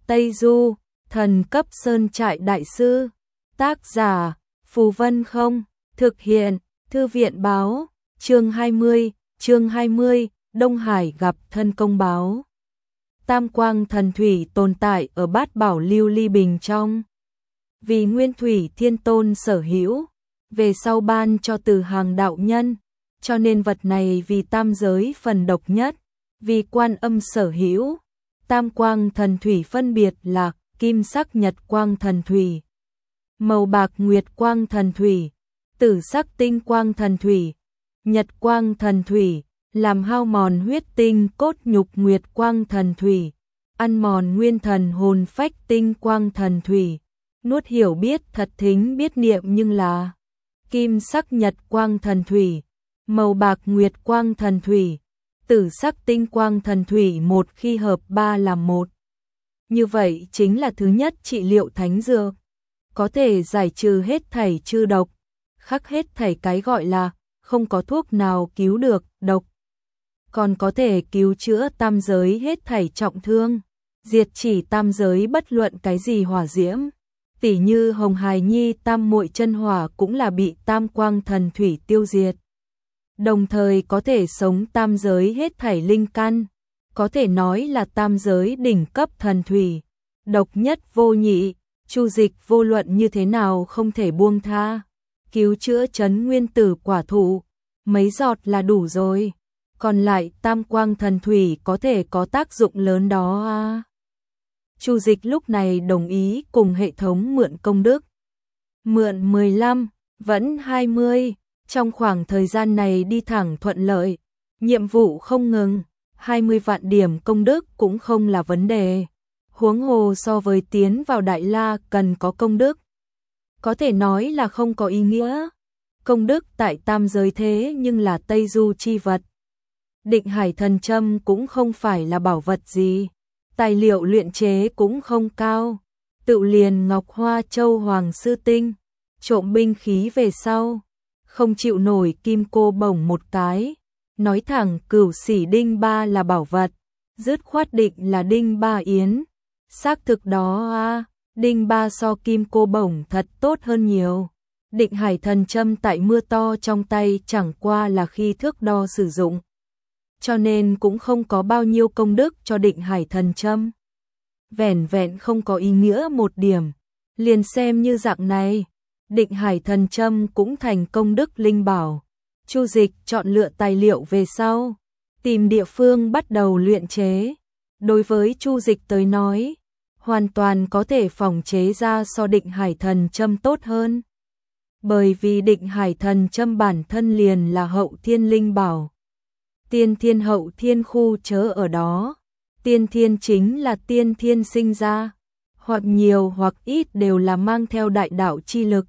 Tây Du, thần cấp sơn trại đại sư. Tác giả, Phù Vân Không. Thực hiện, Thư viện báo. Chương 20, Đông Hải gặp thân công báo. Tam quang thần thủy tồn tại ở Bát Bảo Lưu Ly Bình trong. Vì Nguyên Thủy Thiên Tôn sở hữu, về sau ban cho Từ Hàng đạo nhân, cho nên vật này vì tam giới phần độc nhất, vì Quan Âm sở hữu. Tam quang thần thủy phân biệt là kim sắc nhật quang thần thủy, màu bạc nguyệt quang thần thủy, tử sắc tinh quang thần thủy, nhật quang thần thủy, làm hao mòn huyết tinh cốt nhục nguyệt quang thần thủy, ăn mòn nguyên thần hồn phách tinh quang thần thủy, nuốt hiểu biết thật thính biết niệm nhưng là kim sắc nhật quang thần thủy, màu bạc nguyệt quang thần thủy, tử sắc tinh quang thần thủy, một khi hợp ba làm một. Như vậy chính là thứ nhất trị liệu thánh dược, có thể giải trừ hết thảy chư độc, khắc hết thảy cái gọi là không có thuốc nào cứu được độc, còn có thể cứu chữa tam giới hết thảy trọng thương, diệt chỉ tam giới bất luận cái gì hỏa diễm. Tỉ như Hồng Hài Nhi tam muội chân hỏa cũng là bị tam quang thần thủy tiêu diệt. Đồng thời có thể sống tam giới hết thảy linh căn, có thể nói là tam giới đỉnh cấp thần thủy, độc nhất vô nhị, Chu Dịch vô luận như thế nào không thể buông tha, cứu chữa trấn nguyên tử quả thụ, mấy giọt là đủ rồi, còn lại tam quang thần thủy có thể có tác dụng lớn đó à. Chu Dịch lúc này đồng ý cùng hệ thống mượn công đức. Mượn 15, vẫn 20, trong khoảng thời gian này đi thẳng thuận lợi, nhiệm vụ không ngừng, 20 vạn điểm công đức cũng không là vấn đề. Huống hồ so với tiến vào Đại La cần có công đức, có thể nói là không có ý nghĩa. Công đức tại tam giới thế nhưng là Tây Du chi vật. Định Hải thần châm cũng không phải là bảo vật gì, tài liệu luyện chế cũng không cao, tự liền ngọc hoa châu hoàng sư tinh, trộm binh khí về sau, không chịu nổi kim cô bổng một cái, nói thẳng Cửu Sỉ Đinh Ba là bảo vật, dứt khoát định là Đinh Ba Yến. Xác thực đó à, Đinh Ba so kim cô bổng thật tốt hơn nhiều. Định Hải thần châm tại mưa to trong tay chẳng qua là khi thước đo sử dụng, cho nên cũng không có bao nhiêu công đức cho Định Hải thần châm. Vẻn vẹn không có ý nghĩa một điểm, liền xem như dạng này, Định Hải thần châm cũng thành công đức linh bảo. Chu Dịch chọn lựa tài liệu về sau, tìm địa phương bắt đầu luyện chế. Đối với Chu Dịch tới nói, hoàn toàn có thể phòng chế ra so Định Hải thần châm tốt hơn. Bởi vì Định Hải thần châm bản thân liền là hậu thiên linh bảo. Tiên thiên hậu thiên khu chớ ở đó, tiên thiên chính là tiên thiên sinh ra, hoặc nhiều hoặc ít đều là mang theo đại đạo chi lực.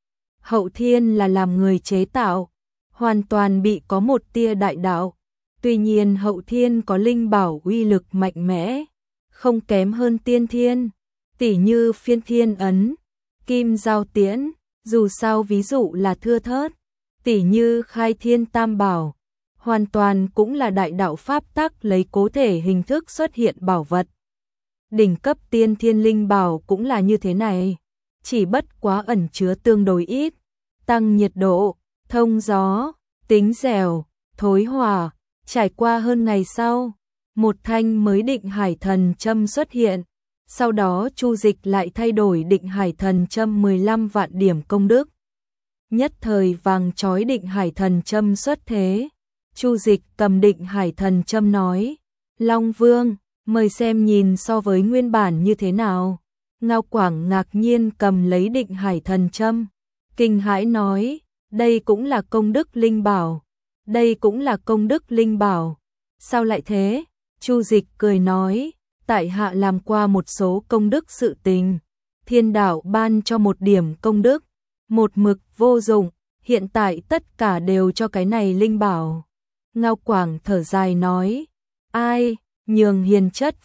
Hậu thiên là làm người chế tạo, hoàn toàn bị có một tia đại đạo. Tuy nhiên hậu thiên có linh bảo uy lực mạnh mẽ, không kém hơn tiên thiên, tỉ như Phiên Thiên Ấn, Kim Giao Tiễn, dù sao ví dụ là thưa thớt, tỉ như Khai Thiên Tam Bảo, hoàn toàn cũng là đại đạo pháp tắc lấy cố thể hình thức xuất hiện bảo vật. Đỉnh cấp tiên thiên linh bảo cũng là như thế này, chỉ bất quá ẩn chứa tương đối ít, tăng nhiệt độ, thông gió, tính dẻo, thối hỏa. Trải qua hơn ngày sau, một thanh mới Định Hải thần châm xuất hiện, sau đó Chu Dịch lại thay đổi Định Hải thần châm 15 vạn điểm công đức. Nhất thời vàng chói Định Hải thần châm xuất thế. Chu Dịch cầm Định Hải thần châm nói, Long Vương, mời xem nhìn so với nguyên bản như thế nào. Ngao Quảng ngạc nhiên cầm lấy Định Hải thần châm, kinh hãi nói, đây cũng là công đức linh bảo. Đây cũng là công đức linh bảo. Sao lại thế? Chu Dịch cười nói, tại hạ làm qua một số công đức sự tình, thiên đạo ban cho một điểm công đức, một mực vô dụng, hiện tại tất cả đều cho cái này linh bảo. Ngao Quảng thở dài nói, ai, nhường hiền chất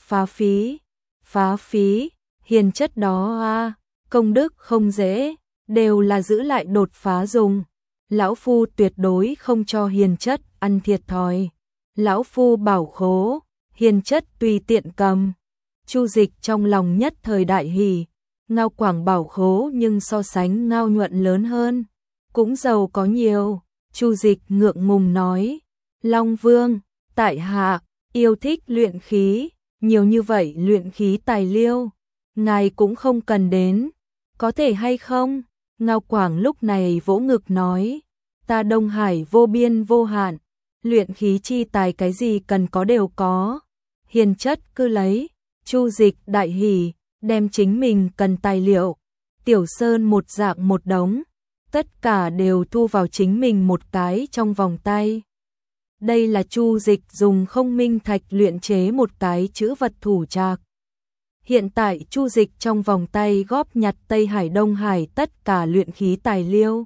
phá phí, hiền chất đó à, công đức không dễ, đều là giữ lại đột phá dùng. Lão Phu tuyệt đối không cho hiền chất ăn thiệt thòi. Lão Phu bảo khố, hiền chất tùy tiện cầm. Chu Dịch trong lòng nhất thời đại hỉ, Ngao Quảng bảo khố nhưng so sánh Ngao Nhuận lớn hơn, cũng giàu có nhiều. Chu Dịch ngượng ngùng nói, Long Vương, tại hạ yêu thích luyện khí, nhiều như vậy luyện khí tài liệu, ngài cũng không cần đến, có thể hay không? Ngao Quảng lúc này vỗ ngực nói, ta Đông Hải vô biên vô hạn, luyện khí chi tài cái gì cần có đều có, hiền chất cứ lấy. Chu Dịch đại hỉ, đem chính mình cần tài liệu, tiểu sơn một dạng một đống, tất cả đều thu vào chính mình một cái trong vòng tay. Đây là Chu Dịch dùng không minh thạch luyện chế một cái chữ vật thủ trạc. Hiện tại Chu Dịch trong vòng tay góp nhặt Tây Hải Đông Hải tất cả luyện khí tài liệu,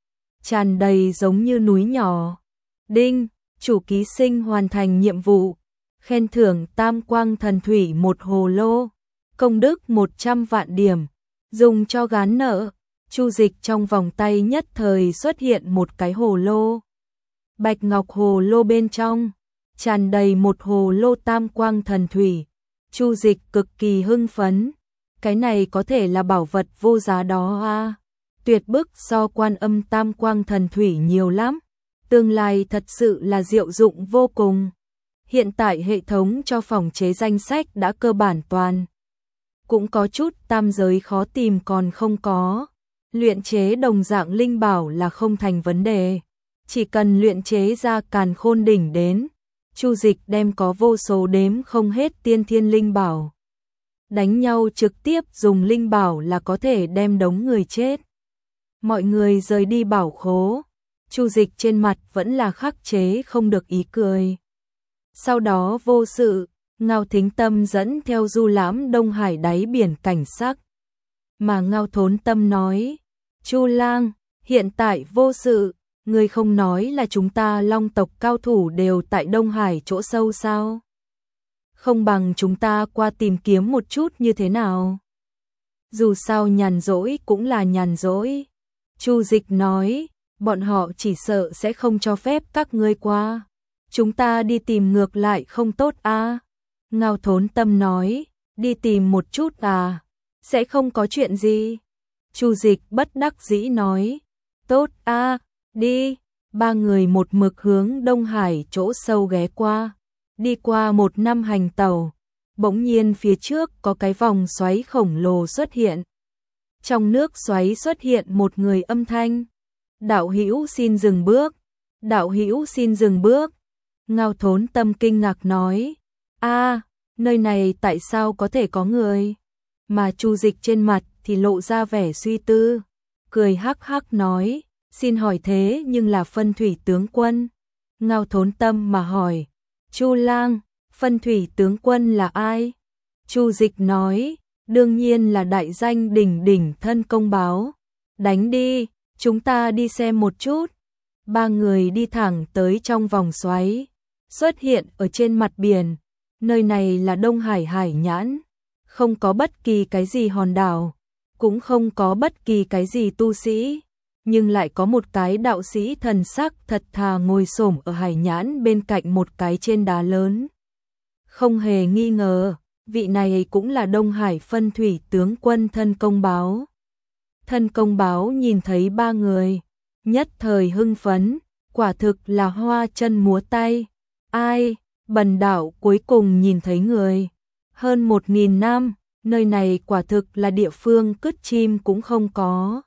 tràn đầy giống như núi nhỏ. Đinh, chủ ký sinh hoàn thành nhiệm vụ, khen thưởng Tam Quang Thần Thủy một hồ lô, công đức 100 vạn điểm, dùng cho gán nợ. Chu Dịch trong vòng tay nhất thời xuất hiện một cái hồ lô. Bạch ngọc hồ lô bên trong tràn đầy một hồ lô Tam Quang Thần Thủy. Chu Dịch cực kỳ hưng phấn, cái này có thể là bảo vật vô giá đó a. Tuyệt bức so Quan Âm Tam Quang Thần Thủy nhiều lắm, tương lai thật sự là diệu dụng vô cùng. Hiện tại hệ thống cho phòng chế danh sách đã cơ bản toàn, cũng có chút tam giới khó tìm còn không có. Luyện chế đồng dạng linh bảo là không thành vấn đề, chỉ cần luyện chế ra Càn Khôn đỉnh đến, Chu Dịch đem có vô số đếm không hết tiên thiên linh bảo. Đánh nhau trực tiếp dùng linh bảo là có thể đem đống người chết. Mọi người rời đi bảo khố, Chu Dịch trên mặt vẫn là khắc chế không được ý cười. Sau đó vô sự, Ngao Thính Tâm dẫn theo du lãm Đông Hải đáy biển cảnh sắc. Mà Ngao Thốn Tâm nói, Chu Lang, hiện tại vô sự, người không nói là chúng ta Long tộc cao thủ đều tại Đông Hải chỗ sâu sao? Không bằng chúng ta qua tìm kiếm một chút như thế nào? Dù sao nhàn rỗi cũng là nhàn rỗi. Chu Dịch nói, bọn họ chỉ sợ sẽ không cho phép các ngươi qua. Chúng ta đi tìm ngược lại không tốt à? Ngao Thốn Tâm nói, đi tìm một chút à? Sẽ không có chuyện gì. Chu Dịch bất đắc dĩ nói, tốt à, đi. Ba người một mực hướng Đông Hải chỗ sâu ghé qua. Đi qua 1 năm hành tàu, bỗng nhiên phía trước có cái vòng xoáy khổng lồ xuất hiện. Trong nước xoáy xuất hiện một người âm thanh, đạo hữu xin dừng bước, đạo hữu xin dừng bước. Ngao Thốn Tâm kinh ngạc nói, a, nơi này tại sao có thể có người? Mà Chu Dịch trên mặt thì lộ ra vẻ suy tư, cười hắc hắc nói, xin hỏi thế nhưng là Phân Thủy tướng quân. Ngao Thốn Tâm mà hỏi, Chu Lang, Phân Thủy tướng quân là ai? Chu Dịch nói, đương nhiên là đại danh đỉnh đỉnh Thân Công Báo. Đánh đi, chúng ta đi xem một chút. Ba người đi thẳng tới trong vòng xoáy, xuất hiện ở trên mặt biển. Nơi này là Đông Hải hải nhãn, không có bất kỳ cái gì hòn đảo, cũng không có bất kỳ cái gì tu sĩ, nhưng lại có một cái đạo sĩ thần sắc thật thà ngồi xổm ở hải nhãn bên cạnh một cái trên đá lớn. Không hề nghi ngờ, vị này cũng là Đông Hải Phân Thủy tướng quân Thân Công Báo. Thân Công Báo nhìn thấy ba người, nhất thời hưng phấn, quả thực là hoa chân múa tay. Ai, bần đạo cuối cùng nhìn thấy người. Hơn 1000 năm, nơi này quả thực là địa phương cứt chim cũng không có.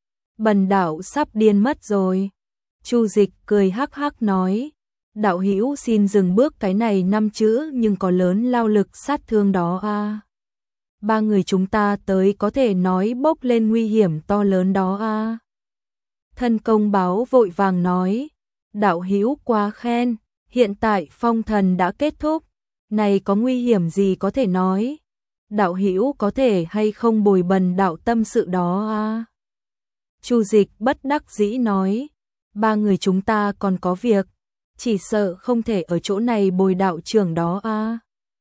Bần đạo sắp điên mất rồi. Chu Dịch cười hắc hắc nói, đạo hữu xin dừng bước, cái này 5 chữ nhưng có lớn lao lực sát thương đó a. Ba người chúng ta tới có thể nói bốc lên nguy hiểm to lớn đó a. Thân Công Báo vội vàng nói, đạo hữu quá khen, hiện tại phong thần đã kết thúc, này có nguy hiểm gì có thể nói. Đạo hữu có thể hay không bồi bần đạo tâm sự đó a. Chu Dịch bất đắc dĩ nói, ba người chúng ta còn có việc, chỉ sợ không thể ở chỗ này bồi đạo trưởng đó a.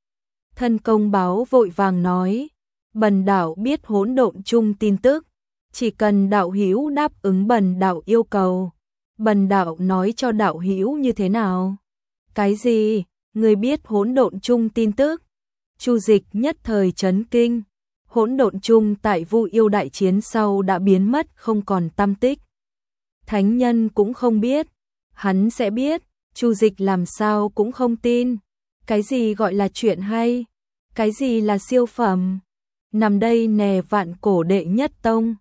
Thân Công Báo vội vàng nói, bần đạo biết hỗn độn chung tin tức, chỉ cần đạo hữu đáp ứng bần đạo yêu cầu, bần đạo nói cho đạo hữu như thế nào. Cái gì? Người biết hỗn độn chung tin tức? Chu Dịch nhất thời chấn kinh, hỗn độn chung tại Vu Yêu đại chiến sau đã biến mất không còn tăm tích. Thánh nhân cũng không biết, hắn sẽ biết, Chu Dịch làm sao cũng không tin. Cái gì gọi là chuyện hay? Cái gì là siêu phẩm? Nằm đây nè vạn cổ đệ nhất tông.